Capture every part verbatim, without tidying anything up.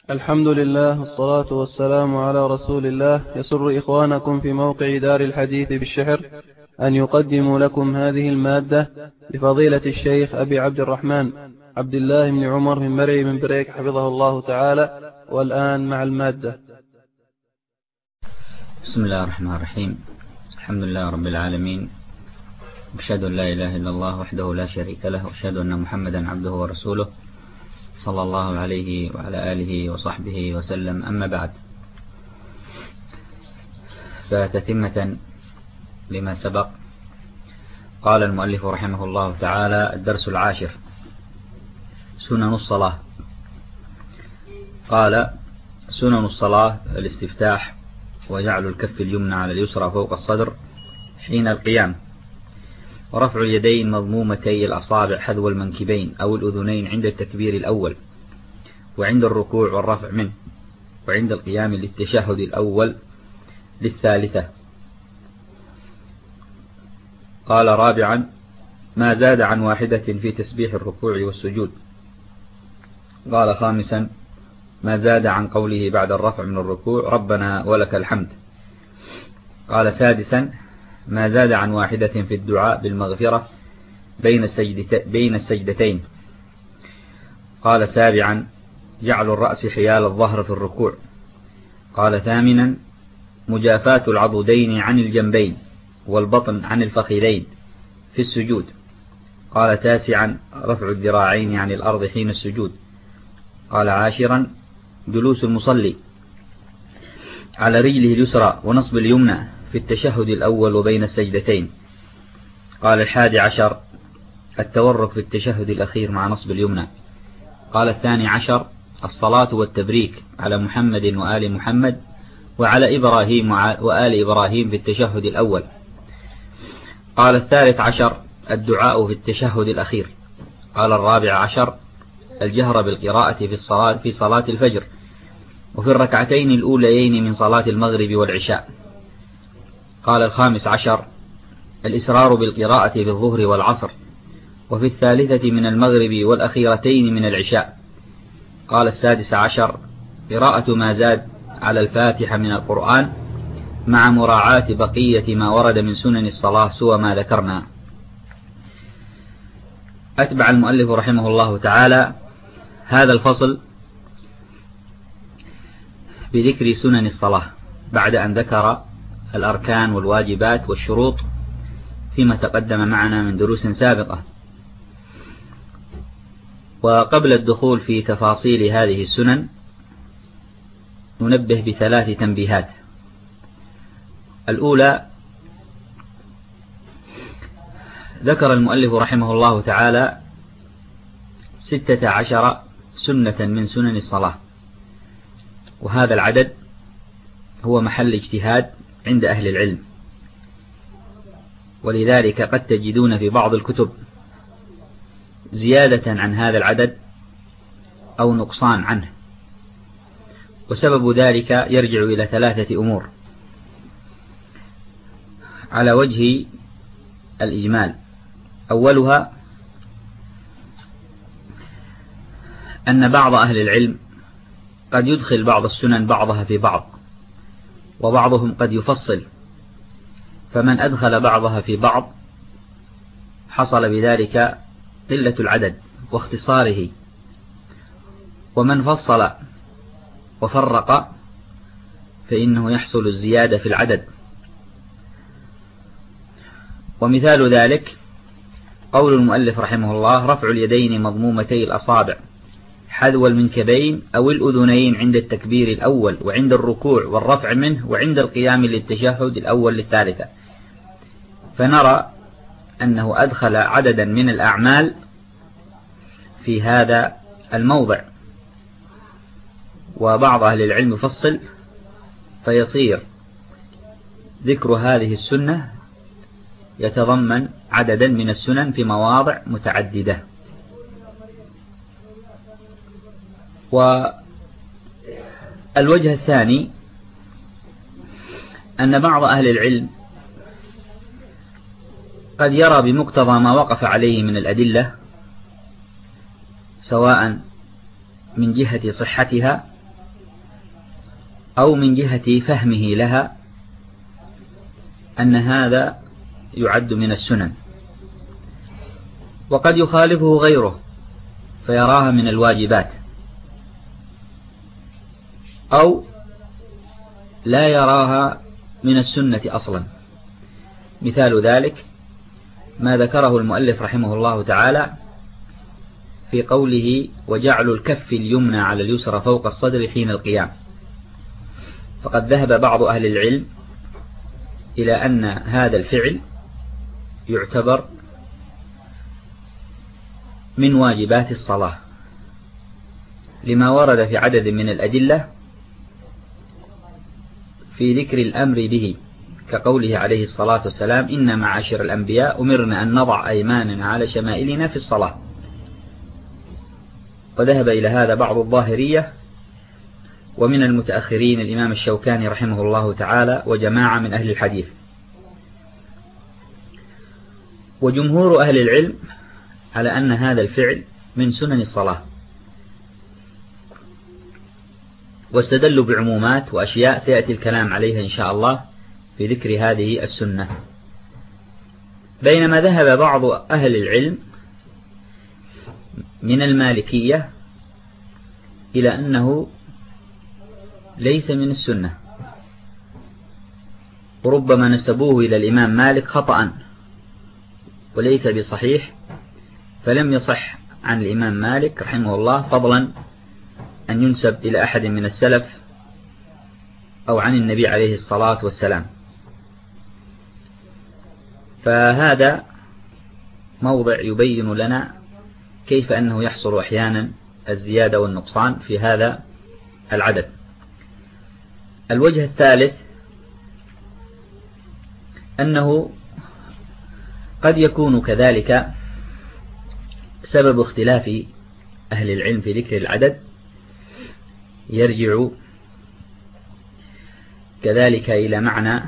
الحمد لله والصلاة والسلام على رسول الله. يسر إخوانكم في موقع دار الحديث بالشحر أن يقدموا لكم هذه المادة لفضيلة الشيخ أبي عبد الرحمن عبد الله بن عمر من مرعي من بريك حفظه الله تعالى. والآن مع المادة. بسم الله الرحمن الرحيم. الحمد لله رب العالمين، أشهد أن لا إله إلا الله وحده لا شريك له، وأشهد أن محمدا عبده ورسوله صلى الله عليه وعلى آله وصحبه وسلم. أما بعد، فتتمة لما سبق، قال المؤلف رحمه الله تعالى: الدرس العاشر، سنن الصلاة. قال: سنن الصلاة الاستفتاح، وجعل الكف اليمنى على اليسرى فوق الصدر حين القيام، ورفع اليدين مضمومتي الأصابع حذو المنكبين أو الأذنين عند التكبير الأول، وعند الركوع والرفع منه، وعند القيام للتشهد الأول للثالثة. قال: رابعا، ما زاد عن واحدة في تسبيح الركوع والسجود. قال: خامسا، ما زاد عن قوله بعد الرفع من الركوع: ربنا ولك الحمد. قال: سادسا، ما زاد عن واحدة في الدعاء بالمغفرة بين بين السجدتين. قال: سابعا، جعل الرأس حيال الظهر في الركوع. قال: ثامنا، مجافاة العضدين عن الجنبين والبطن عن الفخذين في السجود. قال: تاسعا، رفع الذراعين عن الأرض حين السجود. قال: عاشرا، جلوس المصلي على رجله اليسرى ونصب اليمنى في التشهد الأول وبين السجدتين. قال: الحادي عشر، التورك في التشهد الأخير مع نصب اليمنى. قال: الثاني عشر، الصلاة والتبريك على محمد وآل محمد وعلى إبراهيم وآل إبراهيم في التشهد الأول. قال: الثالث عشر، الدعاء في التشهد الأخير. قال: الرابع عشر، الجهر بالقراءة في الصلاة في صلاة الفجر وفي الركعتين الأوليين من صلاة المغرب والعشاء. قال: الخامس عشر، الإسرار بالقراءة في الظهر والعصر وفي الثالثة من المغرب والأخيرتين من العشاء. قال: السادس عشر، قراءة ما زاد على الفاتحة من القرآن مع مراعاة بقية ما ورد من سنن الصلاة سوى ما ذكرنا. أتبع المؤلف رحمه الله تعالى هذا الفصل بذكر سنن الصلاة بعد أن ذكر الأركان والواجبات والشروط فيما تقدم معنا من دروس سابقة. وقبل الدخول في تفاصيل هذه السنن ننبه بثلاث تنبيهات. الأولى، ذكر المؤلف رحمه الله تعالى ستة عشر سنة من سنن الصلاة، وهذا العدد هو محل اجتهاد عند أهل العلم، ولذلك قد تجدون في بعض الكتب زيادة عن هذا العدد أو نقصان عنه، وسبب ذلك يرجع إلى ثلاثة أمور على وجه الإجمال. أولها أن بعض أهل العلم قد يدخل بعض السنن بعضها في بعض، وبعضهم قد يفصل، فمن أدخل بعضها في بعض حصل بذلك قلة العدد واختصاره، ومن فصل وفرق فإنه يحصل الزيادة في العدد. ومثال ذلك قول المؤلف رحمه الله: رفع اليدين مضمومتي الأصابع حذو المنكبين أو الأذنين عند التكبير الأول وعند الركوع والرفع منه وعند القيام للتشهد الأول للثالثة. فنرى أنه أدخل عددا من الأعمال في هذا الموضع، وبعض أهل العلم يفصل فيصير ذكر هذه السنة يتضمن عددا من السنن في مواضع متعددة. والوجه الثاني أن بعض أهل العلم قد يرى بمقتضى ما وقف عليه من الأدلة، سواء من جهة صحتها أو من جهة فهمه لها أن هذا يعد من السنن، وقد يخالفه غيره فيراها من الواجبات، أو لا يراها من السنة أصلا. مثال ذلك ما ذكره المؤلف رحمه الله تعالى في قوله وجعل الكف اليمنى على اليسرى فوق الصدر حين القيام. فقد ذهب بعض أهل العلم إلى أن هذا الفعل يعتبر من واجبات الصلاة، لما ورد في عدد من الأدلة في ذكر الأمر به، كقوله عليه الصلاة والسلام إن معاشر الأنبياء أمرنا أن نضع أيماننا على شمائلنا في الصلاة. وذهب إلى هذا بعض الظاهرية، ومن المتأخرين الإمام الشوكاني رحمه الله تعالى وجماعة من أهل الحديث. وجمهور أهل العلم على أن هذا الفعل من سنن الصلاة، واستدلوا بعمومات وأشياء سيأتي الكلام عليها إن شاء الله في ذكر هذه السنة. بينما ذهب بعض أهل العلم من المالكية إلى أنه ليس من السنة، وربما نسبوه إلى الإمام مالك خطأ وليس بصحيح، فلم يصح عن الإمام مالك رحمه الله، فضلا أن ينسب إلى أحد من السلف أو عن النبي عليه الصلاة والسلام. فهذا موضع يبين لنا كيف أنه يحصل أحيانا الزيادة والنقصان في هذا العدد. الوجه الثالث أنه قد يكون كذلك سبب اختلاف أهل العلم في ذكر العدد يرجع كذلك إلى معنى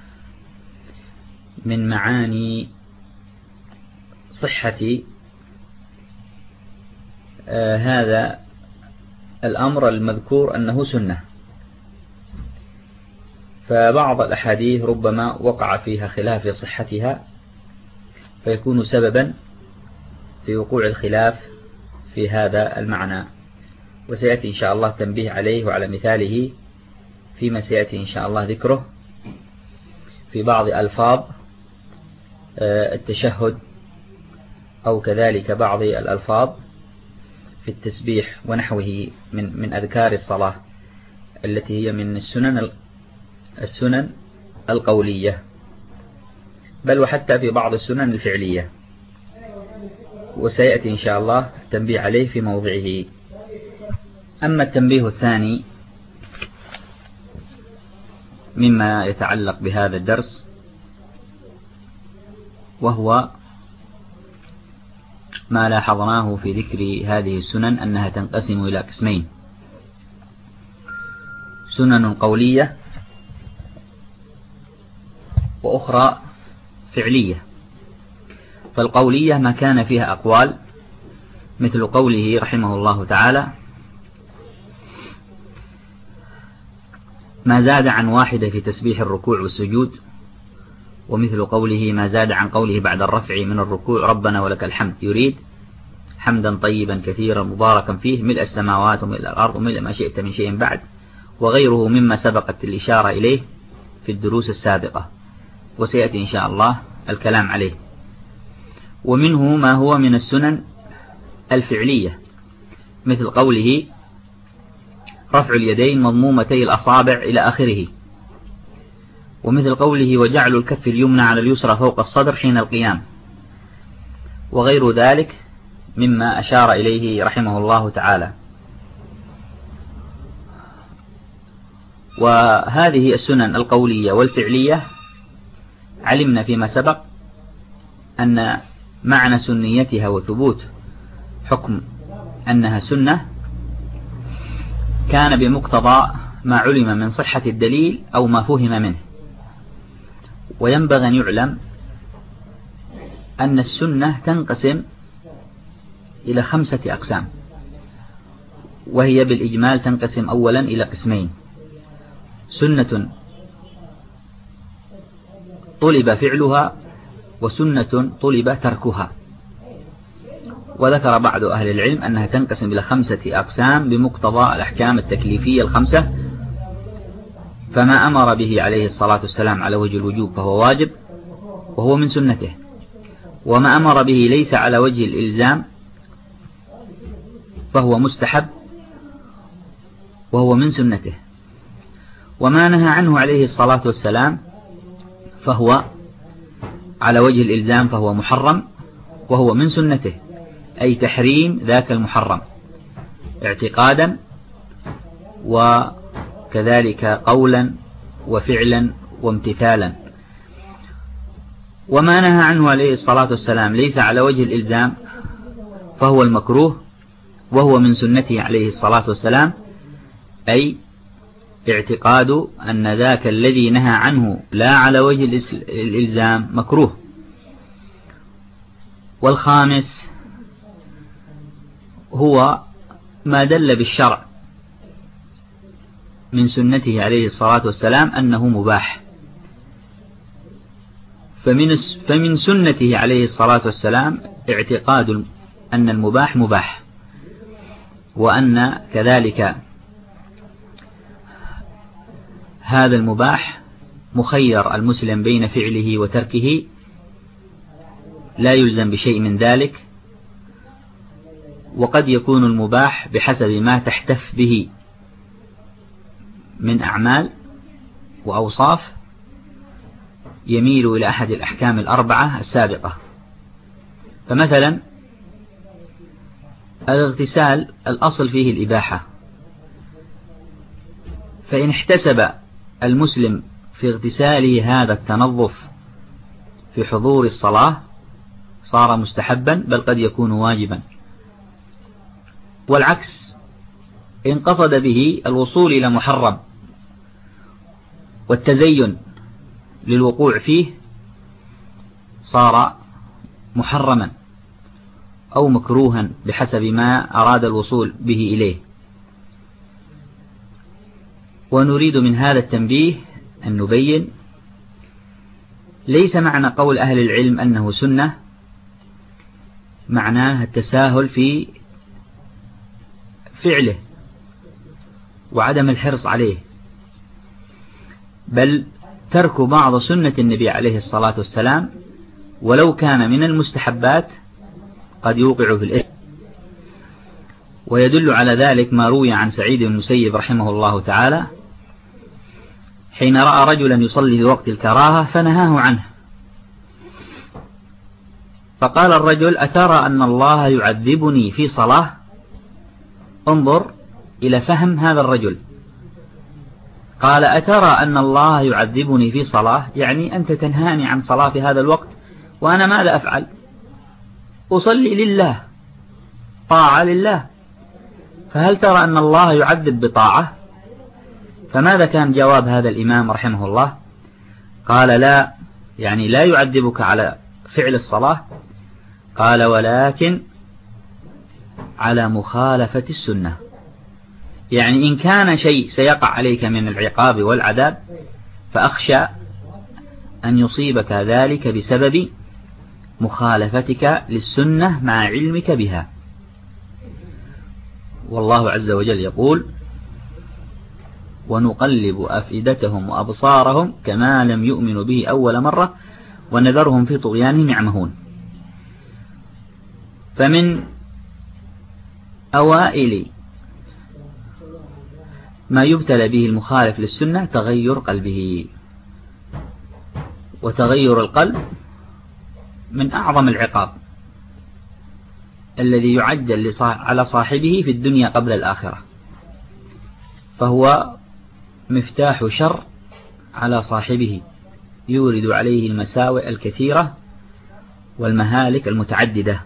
من معاني صحة آه هذا الأمر المذكور أنه سنة. فبعض الأحاديث ربما وقع فيها خلاف صحتها فيكون سببا في وقوع الخلاف في هذا المعنى، وسيأتي إن شاء الله تنبيه عليه وعلى مثاله فيما سيأتي إن شاء الله ذكره في بعض ألفاظ التشهد، أو كذلك بعض الألفاظ في التسبيح ونحوه من من أذكار الصلاة التي هي من السنن السنن القولية، بل وحتى في بعض السنن الفعلية، وسيأتي إن شاء الله التنبيه عليه في موضعه. أما التنبيه الثاني مما يتعلق بهذا الدرس، وهو ما لاحظناه في ذكر هذه السنن أنها تنقسم إلى قسمين: سنن قولية وأخرى فعلية. فالقولية ما كان فيها أقوال، مثل قوله رحمه الله تعالى ما زاد عن واحدة في تسبيح الركوع والسجود، ومثل قوله ما زاد عن قوله بعد الرفع من الركوع ربنا ولك الحمد، يريد حمدا طيبا كثيرا مباركا فيه ملء السماوات وملء الأرض وملء ما شئت من شيء بعد، وغيره مما سبقت الإشارة إليه في الدروس السابقة، وسيأتي إن شاء الله الكلام عليه. ومنه ما هو من السنن الفعلية، مثل قوله رفع اليدين مضمومتي الأصابع إلى آخره، ومثل قوله وجعل الكف اليمنى على اليسرى فوق الصدر حين القيام، وغير ذلك مما أشار إليه رحمه الله تعالى. وهذه السنن القولية والفعلية علمنا فيما سبق أن معنى سنيتها وثبوت حكم أنها سنة كان بمقتضى ما علم من صحة الدليل أو ما فهم منه. وينبغي أن يعلم أن السنة تنقسم إلى خمسة أقسام، وهي بالإجمال تنقسم أولا إلى قسمين: سنة طلب فعلها وسنة طلب تركها. وذكر بعض أهل العلم أنها تنقسم إلى خمسة أقسام بمقتضى الأحكام التكليفية الخمسة. فما أمر به عليه الصلاة والسلام على وجه الوجوب فهو واجب وهو من سنته، وما أمر به ليس على وجه الإلزام فهو مستحب وهو من سنته، وما نهى عنه عليه الصلاة والسلام فهو على وجه الإلزام فهو محرم وهو من سنته، أي تحريم ذاك المحرم اعتقادا وكذلك قولا وفعلا وامتثالا. وما نهى عنه عليه الصلاة والسلام ليس على وجه الإلزام فهو المكروه وهو من سنته عليه الصلاة والسلام، أي اعتقاد أن ذاك الذي نهى عنه لا على وجه الإلزام مكروه. والخامس هو ما دل بالشرع من سنته عليه الصلاة والسلام أنه مباح، فمن فمن سنته عليه الصلاة والسلام اعتقاد أن المباح مباح، وأن كذلك هذا المباح مخير المسلم بين فعله وتركه، لا يلزم بشيء من ذلك، وقد يكون المباح بحسب ما تحتف به من أعمال وأوصاف يميل إلى أحد الأحكام الأربعة السابقة. فمثلا الاغتسال الأصل فيه الإباحة، فإن احتسب المسلم في اغتساله هذا التنظف في حضور الصلاة صار مستحبا بل قد يكون واجبا. والعكس إن قصد به الوصول إلى محرم والتزين للوقوع فيه صار محرما أو مكروها بحسب ما أراد الوصول به إليه. ونريد من هذا التنبيه أن نبين ليس معنى قول أهل العلم أنه سنة معناه التساهل في فعله وعدم الحرص عليه، بل ترك بعض سنة النبي عليه الصلاة والسلام ولو كان من المستحبات قد يوقع في الإثم. ويدل على ذلك ما روي عن سعيد بن المسيب رحمه الله تعالى حين رأى رجلا يصلي في وقت الكراهة فنهاه عنه، فقال الرجل: أترى أن الله يعذبني في صلاة؟ انظر إلى فهم هذا الرجل. قال: أترى أن الله يعذبني في صلاة، يعني أنت تنهاني عن صلاة في هذا الوقت وأنا ماذا أفعل؟ أصلي لله، طاعة لله، فهل ترى أن الله يعذب بطاعة؟ فماذا كان جواب هذا الإمام رحمه الله؟ قال: لا، يعني لا يعذبك على فعل الصلاة. قال: ولكن على مخالفة السنة، يعني إن كان شيء سيقع عليك من العقاب والعذاب فأخشى أن يصيبك ذلك بسبب مخالفتك للسنة مع علمك بها. والله عز وجل يقول: ونقلب أفئدتهم وأبصارهم كما لم يؤمنوا به أول مرة ونذرهم في طغيانهم يعمهون. فمن أوائل ما يبتلى به المخالف للسنة تغير قلبه، وتغير القلب من أعظم العقاب الذي يعجل على صاحبه في الدنيا قبل الآخرة، فهو مفتاح شر على صاحبه، يورد عليه المساوئ الكثيرة والمهالك المتعددة.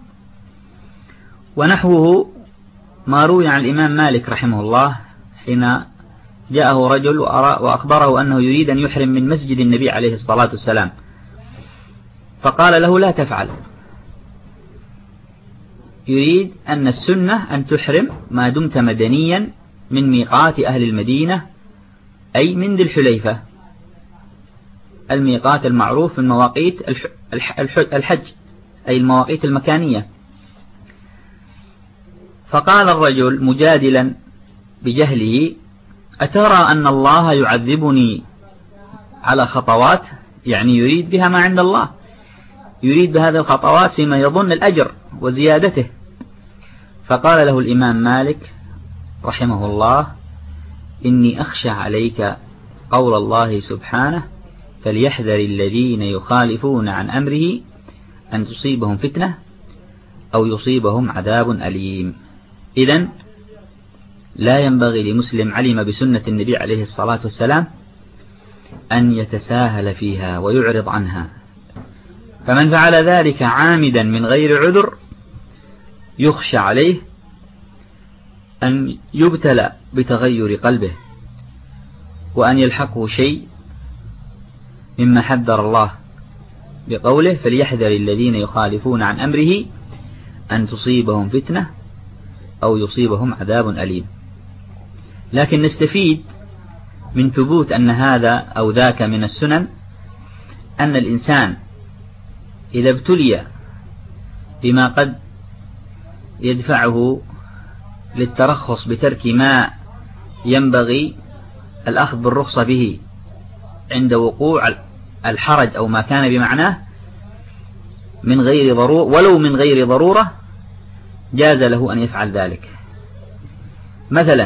ونحوه ما روي عن الإمام مالك رحمه الله حين جاءه رجل وأخبره أنه يريد أن يحرم من مسجد النبي عليه الصلاة والسلام، فقال له: لا تفعل، يريد أن السنة أن تحرم ما دمت مدنيا من ميقات أهل المدينة أي من ذي الحليفة، الميقات المعروف من مواقيت الحج، أي المواقيت المكانية. فقال الرجل مجادلا بجهله: أترى أن الله يعذبني على خطوات؟ يعني يريد بها ما عند الله، يريد بهذه الخطوات فيما يظن الأجر وزيادته. فقال له الإمام مالك رحمه الله: إني أخشى عليك قول الله سبحانه: فليحذر الذين يخالفون عن أمره أن تصيبهم فتنة أو يصيبهم عذاب أليم. إذن لا ينبغي لمسلم علم بسنة النبي عليه الصلاة والسلام أن يتساهل فيها ويعرض عنها، فمن فعل ذلك عامدا من غير عذر يخشى عليه أن يبتلى بتغير قلبه، وأن يلحقه شيء مما حذر الله بقوله: فليحذر الذين يخالفون عن أمره أن تصيبهم فتنة أو يصيبهم عذاب أليم. لكن نستفيد من ثبوت أن هذا أو ذاك من السنن أن الإنسان إذا ابتلي بما قد يدفعه للترخص بترك ما ينبغي الأخذ بالرخصة به عند وقوع الحرج أو ما كان بمعناه من غير ضرورة، ولو من غير ضرورة، جاز له أن يفعل ذلك. مثلا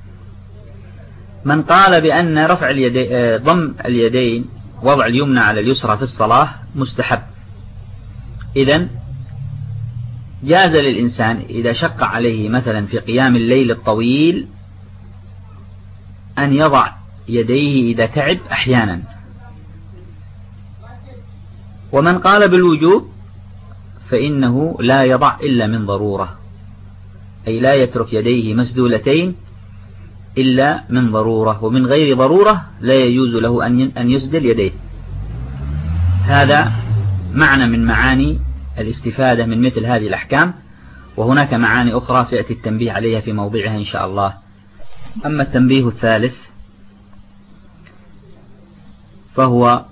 من قال بأن رفع اليدين، ضم اليدين، وضع اليمنى على اليسرى في الصلاة مستحب، إذن جاز للإنسان إذا شق عليه مثلا في قيام الليل الطويل أن يضع يديه إذا تعب أحيانا. ومن قال بالوجوب فإنه لا يضع إلا من ضرورة، أي لا يترك يديه مسدولتين إلا من ضرورة، ومن غير ضرورة لا يجوز له أن يسدل يديه. هذا معنى من معاني الاستفادة من مثل هذه الأحكام، وهناك معاني أخرى سيأتي التنبيه عليها في موضعها إن شاء الله. أما التنبيه الثالث فهو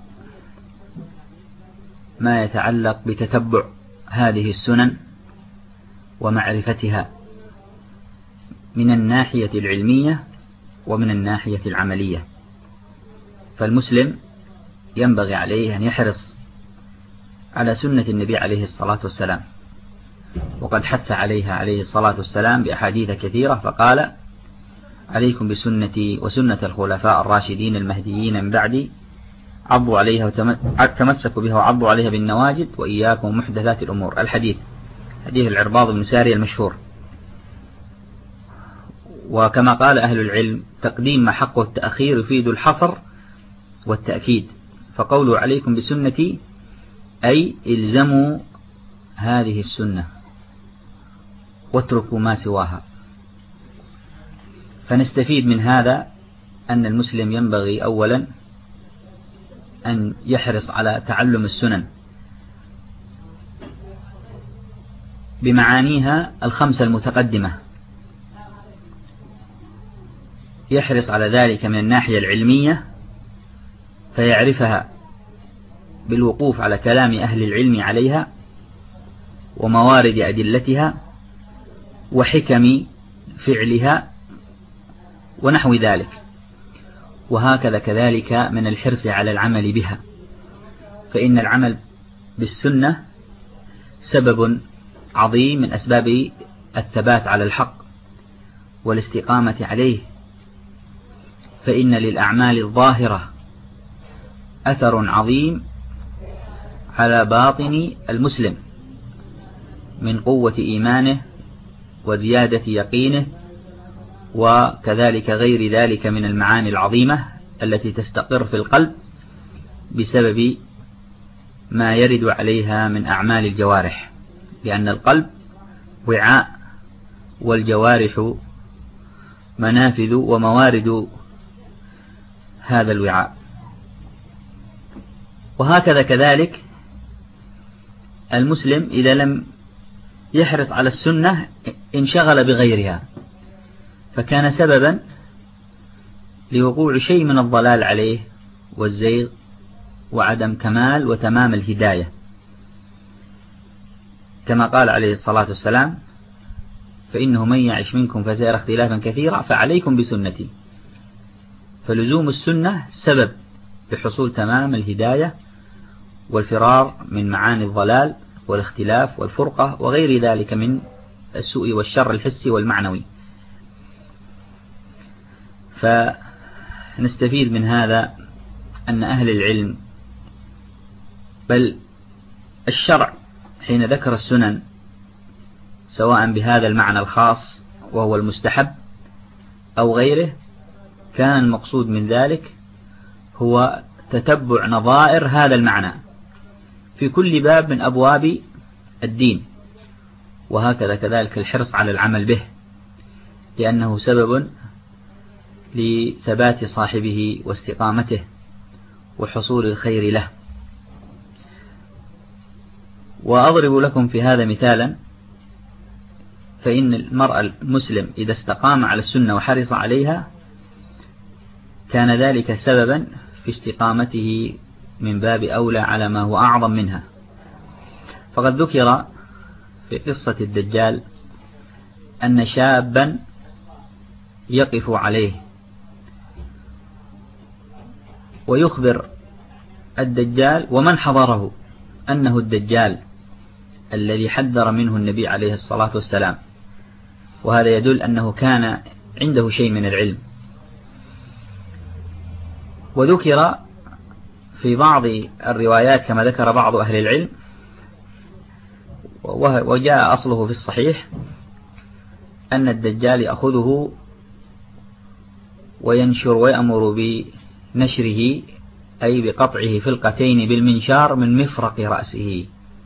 ما يتعلق بتتبع هذه السنن ومعرفتها من الناحية العلمية ومن الناحية العملية. فالمسلم ينبغي عليه أن يحرص على سنة النبي عليه الصلاة والسلام، وقد حث عليها عليه الصلاة والسلام بأحاديث كثيرة، فقال: عليكم بسنتي وسنة الخلفاء الراشدين المهديين من بعدي، عضوا عليها وتمسكوا بها وعضوا عليها بالنواجد، وإياكم محدثات الأمور. الحديث حديث العرباض بن سارية المشهور. وكما قال أهل العلم: تقديم ما حقه التأخير يفيد الحصر والتأكيد، فقولوا عليكم بسنتي أي إلزموا هذه السنة واتركوا ما سواها. فنستفيد من هذا أن المسلم ينبغي أولا أن يحرص على تعلم السنن بمعانيها الخمسة المتقدمة، يحرص على ذلك من الناحية العلمية فيعرفها بالوقوف على كلام أهل العلم عليها وموارد أدلتها وحكم فعلها ونحو ذلك. وهكذا كذلك من الحرص على العمل بها، فإن العمل بالسنة سبب عظيم من أسباب الثبات على الحق والاستقامة عليه، فإن للأعمال الظاهرة أثر عظيم على باطن المسلم من قوة إيمانه وزيادة يقينه، وكذلك غير ذلك من المعاني العظيمة التي تستقر في القلب بسبب ما يرد عليها من أعمال الجوارح، لأن القلب وعاء والجوارح منافذ وموارد هذا الوعاء. وهكذا كذلك المسلم إذا لم يحرص على السنة انشغل بغيرها، فكان سببا لوقوع شيء من الضلال عليه والزيغ وعدم كمال وتمام الهداية، كما قال عليه الصلاة والسلام: فإنه من يعش منكم فسيرى اختلافا كثيرا فعليكم بسنتي. فلزوم السنة سبب بحصول تمام الهداية والفرار من معاني الضلال والاختلاف والفرقة وغير ذلك من السوء والشر الحسي والمعنوي. فنستفيد من هذا أن أهل العلم بل الشرع حين ذكر السنن سواء بهذا المعنى الخاص وهو المستحب أو غيره، كان المقصود من ذلك هو تتبع نظائر هذا المعنى في كل باب من أبواب الدين، وهكذا كذلك الحرص على العمل به، لأنه سبب لثبات صاحبه واستقامته وحصول الخير له. وأضرب لكم في هذا مثالا، فإن المرء المسلم إذا استقام على السنة وحرص عليها كان ذلك سببا في استقامته من باب أولى على ما هو أعظم منها. فقد ذكر في قصة الدجال أن شابا يقف عليه ويخبر الدجال ومن حضره أنه الدجال الذي حذر منه النبي عليه الصلاة والسلام، وهذا يدل أنه كان عنده شيء من العلم. وذكر في بعض الروايات كما ذكر بعض أهل العلم، وجاء أصله في الصحيح، أن الدجال يأخذه وينشر ويأمر بنشره أي بقطعه فلقتين بالمنشار من مفرق رأسه،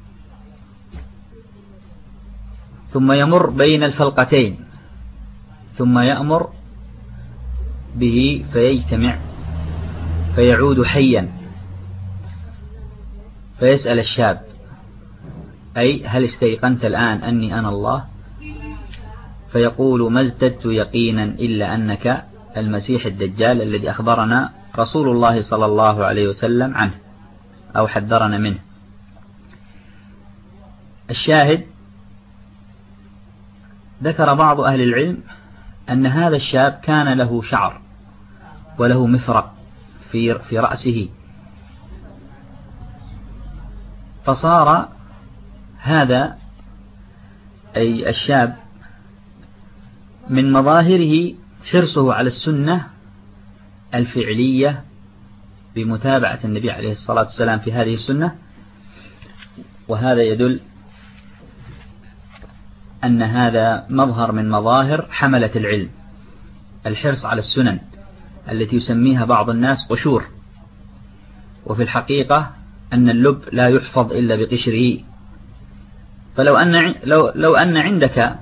ثم يمر بين الفلقتين ثم يأمر به فيجتمع فيعود حيا، فيسأل الشاب: أي هل استيقنت الآن أني أنا الله؟ فيقول: ما ازددت يقينا إلا أنك المسيح الدجال الذي أخبرنا رسول الله صلى الله عليه وسلم عنه أو حذرنا منه. الشاهد، ذكر بعض أهل العلم أن هذا الشاب كان له شعر وله مفرق في في رأسه، فصار هذا أي الشاب من مظاهره حرصه على السنة الفعلية بمتابعة النبي عليه الصلاة والسلام في هذه السنة، وهذا يدل أن هذا مظهر من مظاهر حملة العلم، الحرص على السنن التي يسميها بعض الناس قشور، وفي الحقيقة أن اللب لا يحفظ إلا بقشره. فلو أن لو لو أن عندك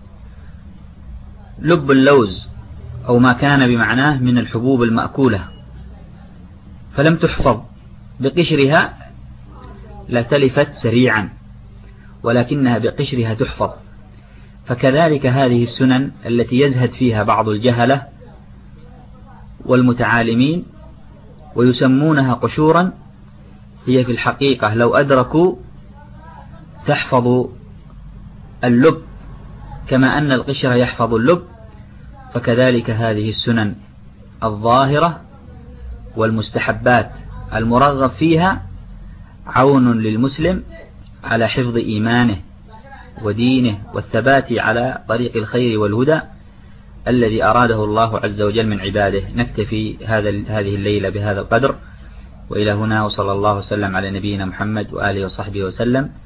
لب اللوز أو ما كان بمعناه من الحبوب المأكولة فلم تحفظ بقشرها لتلفت سريعا، ولكنها بقشرها تحفظ. فكذلك هذه السنن التي يزهد فيها بعض الجهلة والمتعالمين ويسمونها قشورا، هي في الحقيقة لو أدركوا تحفظ اللب كما أن القشر يحفظ اللب. فكذلك هذه السنن الظاهرة والمستحبات المرغب فيها عون للمسلم على حفظ إيمانه ودينه والثبات على طريق الخير والهدى الذي أراده الله عز وجل من عباده. نكتفي هذا هذه الليلة بهذا القدر، وإلى هنا، وصلى الله وسلم على نبينا محمد وآله وصحبه وسلم.